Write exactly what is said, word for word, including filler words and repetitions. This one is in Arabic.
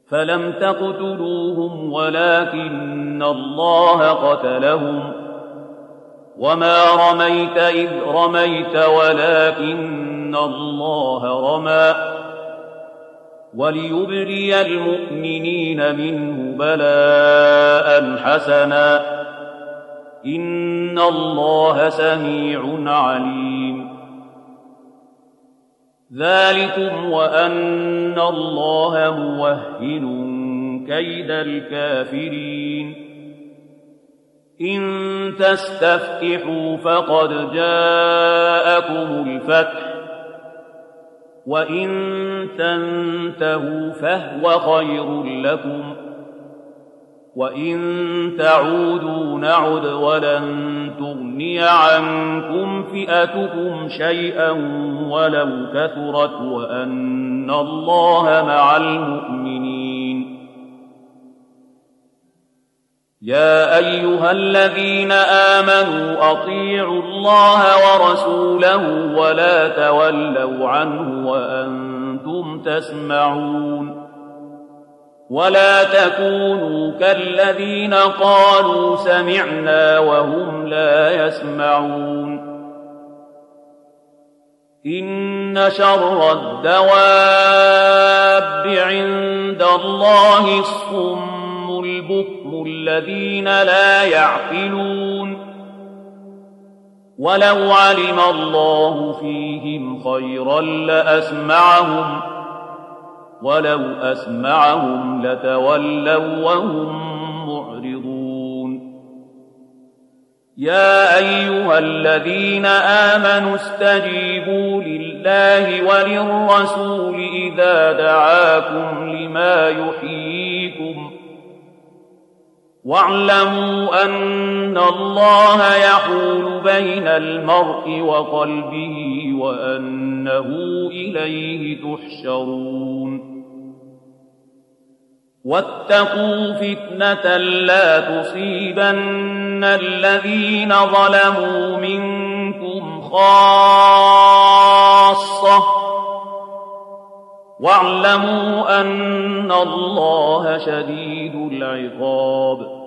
فلم تقتلوهم ولكن الله قتلهم وما رميت إذ رميت ولكن الله رمى وليبلي المؤمنين منه بلاء حسنا إن الله سميع عليم. ذلكم وأن الله موهن كيد الكافرين. إن تستفتحوا فقد جاءكم الفتح وإن تنتهوا فهو خير لكم وإن تعودوا نعد ولن تغني عنكم فئتكم شيئا ولو كثرت وأن الله مع المؤمنين. يا أيها الذين آمنوا أطيعوا الله ورسوله ولا تولوا عنه وأنتم تسمعون ولا تكونوا كالذين قالوا سمعنا وهم لا يسمعون. إن شر الدواب عند الله الصم البكم الذين لا يعقلون. ولو علم الله فيهم خيرا لأسمعهم ولو أسمعهم لتولوا وهم معرضون. يا أيها الذين آمنوا استجيبوا لله وللرسول إذا دعاكم لما يحييكم واعلموا أن الله يحول بين المرء وقلبه وأنه إليه تحشرون. واتقوا فتنة لا تصيبن الذين ظلموا منكم خاصة واعلموا أن الله شديد العقاب.